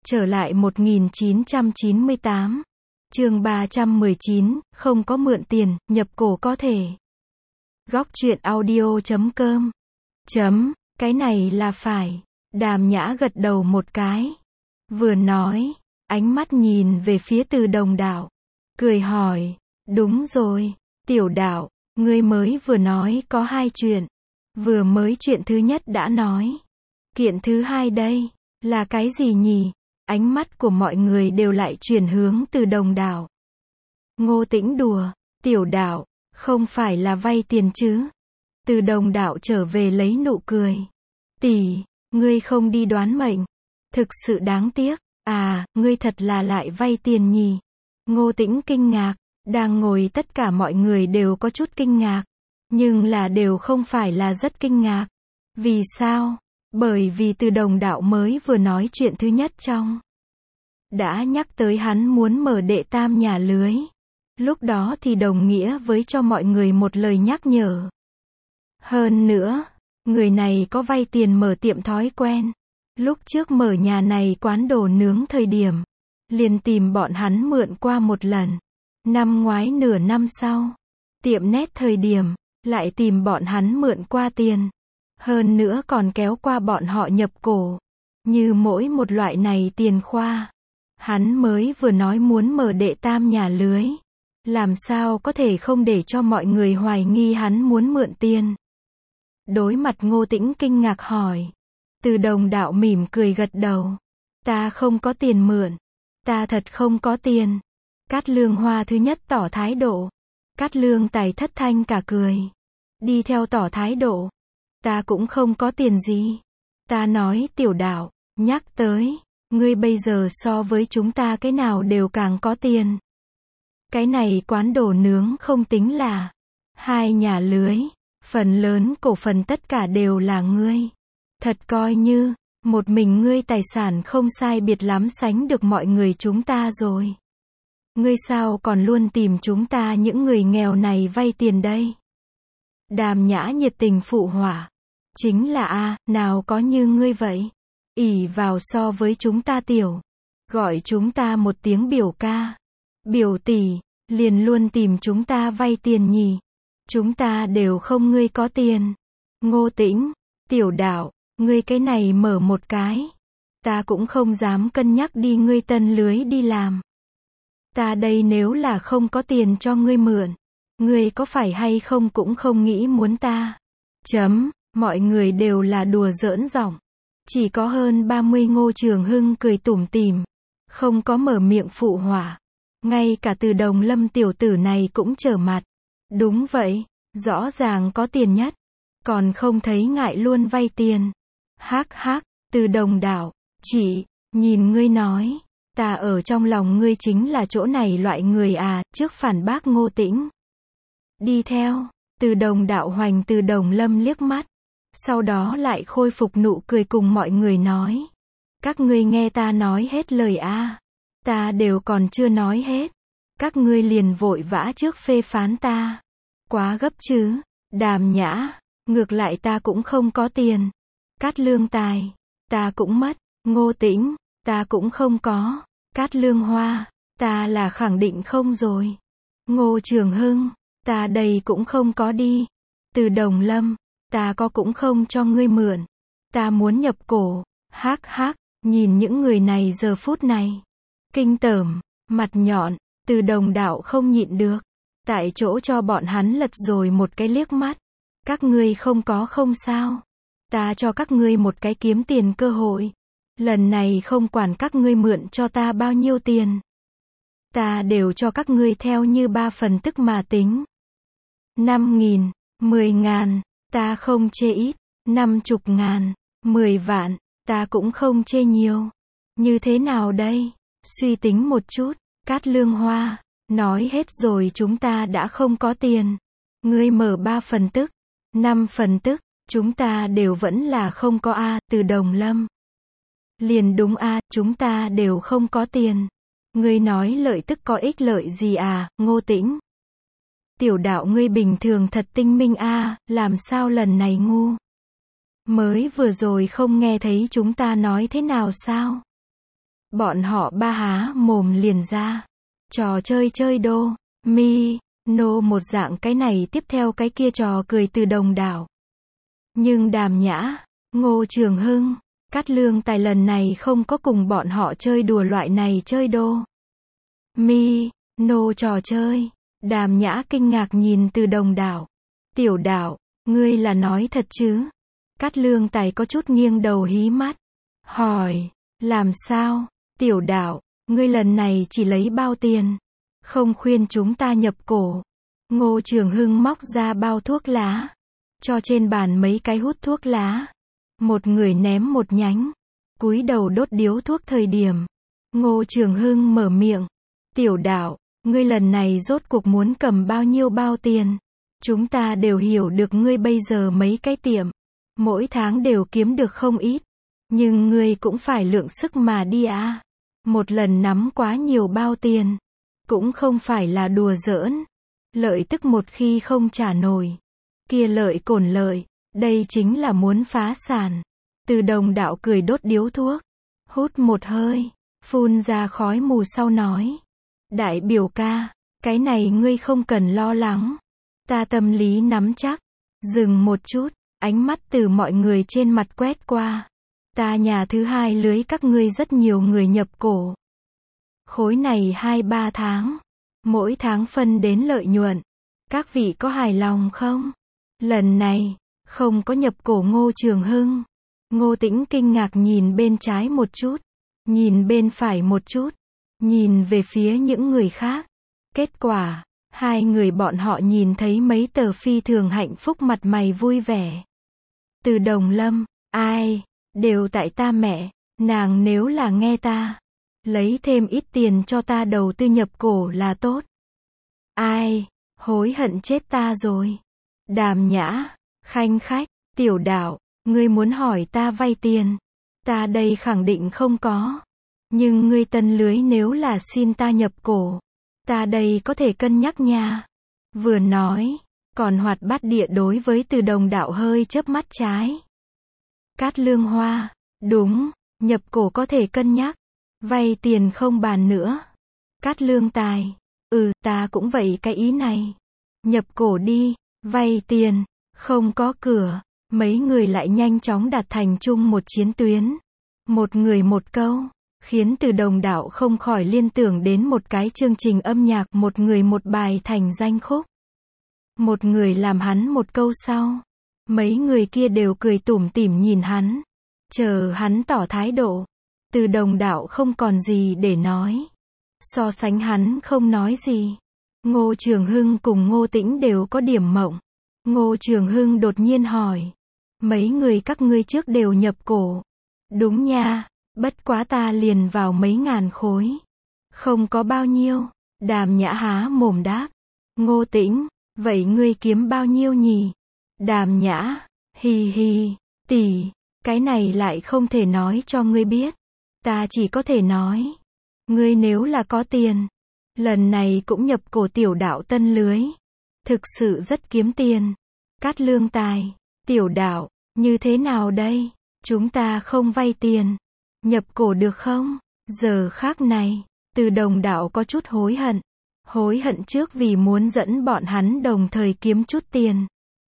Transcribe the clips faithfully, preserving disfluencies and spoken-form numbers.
Trở lại một nghìn chín trăm chín mươi tám. Chương ba trăm mười chín, không có mượn tiền, nhập cổ có thể. Góc truyện audio chấm com. Chấm, cái này là phải. Đàm Nhã gật đầu một cái. Vừa nói, ánh mắt nhìn về phía Từ Đồng Đạo. Cười hỏi, đúng rồi, Tiểu Đạo, ngươi mới vừa nói có hai chuyện. Vừa mới chuyện thứ nhất đã nói. Kiện thứ hai đây, là cái gì nhỉ? Ánh mắt của mọi người đều lại chuyển hướng Từ Đồng Đạo. Ngô Tĩnh đùa, Tiểu Đạo, không phải là vay tiền chứ? Từ Đồng Đạo trở về lấy nụ cười. Tỷ, ngươi không đi đoán mệnh. Thực sự đáng tiếc. À, ngươi thật là lại vay tiền nhỉ? Ngô Tĩnh kinh ngạc. Đang ngồi tất cả mọi người đều có chút kinh ngạc. Nhưng là đều không phải là rất kinh ngạc. Vì sao? Bởi vì Từ Đồng Đạo mới vừa nói chuyện thứ nhất trong. Đã nhắc tới hắn muốn mở đệ tam nhà lưới. Lúc đó thì đồng nghĩa với cho mọi người một lời nhắc nhở. Hơn nữa, người này có vay tiền mở tiệm thói quen. Lúc trước mở nhà này quán đồ nướng thời điểm, liền tìm bọn hắn mượn qua một lần. Năm ngoái nửa năm sau, tiệm nét thời điểm, lại tìm bọn hắn mượn qua tiền. Hơn nữa còn kéo qua bọn họ nhập cổ. Như mỗi một loại này tiền khoa. Hắn mới vừa nói muốn mở đệ tam nhà lưới. Làm sao có thể không để cho mọi người hoài nghi hắn muốn mượn tiền. Đối mặt Ngô Tĩnh kinh ngạc hỏi. Từ Đồng Đạo mỉm cười gật đầu. Ta không có tiền mượn. Ta thật không có tiền. Cát Lương Hoa thứ nhất tỏ thái độ. Cát Lương Tài thất thanh cả cười. Đi theo tỏ thái độ. Ta cũng không có tiền gì. Ta nói Tiểu Đạo, nhắc tới, ngươi bây giờ so với chúng ta cái nào đều càng có tiền. Cái này quán đồ nướng không tính là. Hai nhà lưới, phần lớn cổ phần tất cả đều là ngươi. Thật coi như, một mình ngươi tài sản không sai biệt lắm sánh được mọi người chúng ta rồi. Ngươi sao còn luôn tìm chúng ta những người nghèo này vay tiền đây? Đàm Nhã nhiệt tình phụ họa. Chính là a, nào có như ngươi vậy. Ỷ vào so với chúng ta tiểu. Gọi chúng ta một tiếng biểu ca. Biểu tỷ, liền luôn tìm chúng ta vay tiền nhỉ. Chúng ta đều không ngươi có tiền. Ngô Tĩnh, Tiểu Đạo, ngươi cái này mở một cái. Ta cũng không dám cân nhắc đi ngươi tân lưới đi làm. Ta đây nếu là không có tiền cho ngươi mượn. Ngươi có phải hay không cũng không nghĩ muốn ta. Chấm, mọi người đều là đùa giỡn giọng. Chỉ có hơn ba mươi Ngô Trường Hưng cười tủm tỉm. Không có mở miệng phụ họa. Ngay cả Từ Đồng Lâm tiểu tử này cũng trở mặt. Đúng vậy, rõ ràng có tiền nhất. Còn không thấy ngại luôn vay tiền. Hắc hắc, Từ Đồng Đạo, chỉ, nhìn ngươi nói. Ta ở trong lòng ngươi chính là chỗ này loại người à, trước phản bác Ngô Tĩnh. Đi theo, Từ Đồng Đạo hoành Từ Đồng Lâm liếc mắt. Sau đó lại khôi phục nụ cười cùng mọi người nói. Các ngươi nghe ta nói hết lời a, à. Ta đều còn chưa nói hết. Các ngươi liền vội vã trước phê phán ta. Quá gấp chứ. Đàm Nhã, ngược lại ta cũng không có tiền. Cát Lương Tài, ta cũng mất. Ngô Tĩnh, ta cũng không có. Cát Lương Hoa, ta là khẳng định không rồi. Ngô Trường Hưng, ta đây cũng không có đi. Từ Đồng Lâm, ta có cũng không cho ngươi mượn. Ta muốn nhập cổ. Hắc hắc, nhìn những người này giờ phút này. Kinh tởm, mặt nhọn, Từ Đồng Đạo không nhịn được. Tại chỗ cho bọn hắn lật rồi một cái liếc mắt. Các ngươi không có không sao. Ta cho các ngươi một cái kiếm tiền cơ hội. Lần này không quản các ngươi mượn cho ta bao nhiêu tiền. Ta đều cho các ngươi theo như ba phần tức mà tính. Năm nghìn, mười ngàn, ta không chê ít. Năm chục ngàn, mười vạn, ta cũng không chê nhiều. Như thế nào đây? Suy tính một chút. Cát Lương Hoa, nói hết rồi chúng ta đã không có tiền. Ngươi mở ba phần tức, năm phần tức, chúng ta đều vẫn là không có a. Từ Đồng Lâm. Liền đúng a, chúng ta đều không có tiền. Ngươi nói lợi tức có ích lợi gì à, Ngô Tĩnh? Tiểu Đạo ngươi bình thường thật tinh minh a, làm sao lần này ngu? Mới vừa rồi không nghe thấy chúng ta nói thế nào sao? Bọn họ ba há mồm liền ra. Trò chơi chơi đô, mi, nô một dạng cái này tiếp theo cái kia trò cười từ đồng đảo. Nhưng Đàm Nhã, Ngô Trường Hưng, Cát Lương Tài lần này không có cùng bọn họ chơi đùa loại này chơi đô. Mi, nô trò chơi. Đàm Nhã kinh ngạc nhìn từ đồng đảo. Tiểu đảo, ngươi là nói thật chứ? Cát Lương Tài có chút nghiêng đầu hí mắt. Hỏi, làm sao? Tiểu đảo, ngươi lần này chỉ lấy bao tiền? Không khuyên chúng ta nhập cổ. Ngô Trường Hưng móc ra bao thuốc lá. Cho trên bàn mấy cái hút thuốc lá. Một người ném một nhánh. Cúi đầu đốt điếu thuốc thời điểm. Ngô Trường Hưng mở miệng. Tiểu đảo, ngươi lần này rốt cuộc muốn cầm bao nhiêu bao tiền? Chúng ta đều hiểu được ngươi bây giờ mấy cái tiệm. Mỗi tháng đều kiếm được không ít. Nhưng ngươi cũng phải lượng sức mà đi à. Một lần nắm quá nhiều bao tiền. Cũng không phải là đùa giỡn. Lợi tức một khi không trả nổi. Kia lợi cổn lợi. Đây chính là muốn phá sản. Từ đồng đạo cười đốt điếu thuốc. Hút một hơi. Phun ra khói mù sau nói. Đại biểu ca. Cái này ngươi không cần lo lắng. Ta tâm lý nắm chắc. Dừng một chút. Ánh mắt từ mọi người trên mặt quét qua. Ta nhà thứ hai lưới các ngươi rất nhiều người nhập cổ. Khối này hai ba tháng. Mỗi tháng phân đến lợi nhuận. Các vị có hài lòng không? Lần này, không có nhập cổ Ngô Trường Hưng. Ngô Tĩnh kinh ngạc nhìn bên trái một chút. Nhìn bên phải một chút. Nhìn về phía những người khác. Kết quả, hai người bọn họ nhìn thấy mấy tờ phi thường hạnh phúc mặt mày vui vẻ. Từ Đồng Lâm, ai, đều tại ta mẹ, nàng nếu là nghe ta, lấy thêm ít tiền cho ta đầu tư nhập cổ là tốt. Ai, hối hận chết ta rồi. Đàm Nhã, khanh khách, tiểu đảo, ngươi muốn hỏi ta vay tiền. Ta đây khẳng định không có. Nhưng ngươi tân lưới nếu là xin ta nhập cổ, ta đây có thể cân nhắc nha. Vừa nói, còn hoạt bát địa đối với từ đồng đạo hơi chớp mắt trái. Cát Lương Hoa, đúng, nhập cổ có thể cân nhắc. Vay tiền không bàn nữa. Cát Lương Tài, ừ, ta cũng vậy cái ý này. Nhập cổ đi, vay tiền, không có cửa. Mấy người lại nhanh chóng đạt thành chung một chiến tuyến. Một người một câu, khiến từ đồng đạo không khỏi liên tưởng đến một cái chương trình âm nhạc, một người một bài thành danh khúc. Một người làm hắn một câu sau. Mấy người kia đều cười tủm tỉm nhìn hắn. Chờ hắn tỏ thái độ. Từ đồng đạo không còn gì để nói. So sánh hắn không nói gì. Ngô Trường Hưng cùng Ngô Tĩnh đều có điểm mộng. Ngô Trường Hưng đột nhiên hỏi. Mấy người các ngươi trước đều nhập cổ. Đúng nha, bất quá ta liền vào mấy ngàn khối. Không có bao nhiêu. Đàm Nhã há mồm đáp. Ngô Tĩnh, vậy ngươi kiếm bao nhiêu nhỉ? Đàm Nhã, hì hì, tỷ, cái này lại không thể nói cho ngươi biết. Ta chỉ có thể nói. Ngươi nếu là có tiền, lần này cũng nhập cổ tiểu đạo tân lưới. Thực sự rất kiếm tiền. Cát Lương Tài, tiểu đạo, như thế nào đây? Chúng ta không vay tiền. Nhập cổ được không? Giờ khác này, từ đồng đạo có chút hối hận. Hối hận trước vì muốn dẫn bọn hắn đồng thời kiếm chút tiền.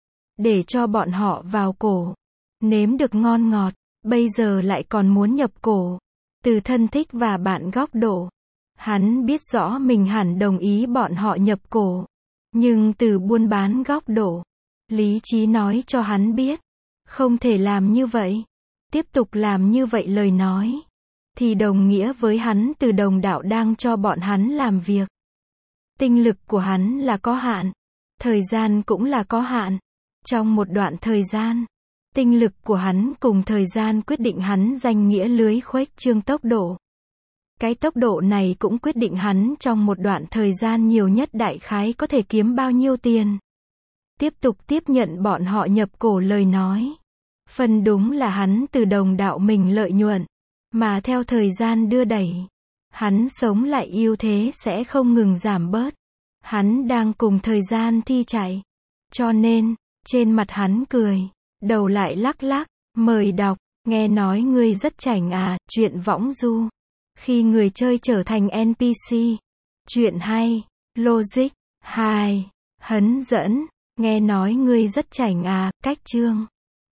Để cho bọn họ vào cổ. Nếm được ngon ngọt. Bây giờ lại còn muốn nhập cổ. Từ thân thích và bạn góc độ. Hắn biết rõ mình hẳn đồng ý bọn họ nhập cổ. Nhưng từ buôn bán góc độ. Lý trí nói cho hắn biết. Không thể làm như vậy. Tiếp tục làm như vậy lời nói. Thì đồng nghĩa với hắn từ đồng đạo đang cho bọn hắn làm việc. Tinh lực của hắn là có hạn. Thời gian cũng là có hạn. Trong một đoạn thời gian, tinh lực của hắn cùng thời gian quyết định hắn danh nghĩa lưới khuếch trương tốc độ. Cái tốc độ này cũng quyết định hắn trong một đoạn thời gian nhiều nhất đại khái có thể kiếm bao nhiêu tiền. Tiếp tục tiếp nhận bọn họ nhập cổ lời nói. Phần đúng là hắn từ đồng đạo mình lợi nhuận. Mà theo thời gian đưa đẩy, hắn sống lại ưu thế sẽ không ngừng giảm bớt. Hắn đang cùng thời gian thi chạy. Cho nên, trên mặt hắn cười, đầu lại lắc lắc, mời đọc, nghe nói ngươi rất chảnh à, chuyện võng du. Khi người chơi trở thành en pê xê. Chuyện hay. Logic. hai. Hấn dẫn. Nghe nói ngươi rất chảnh à, cách chương.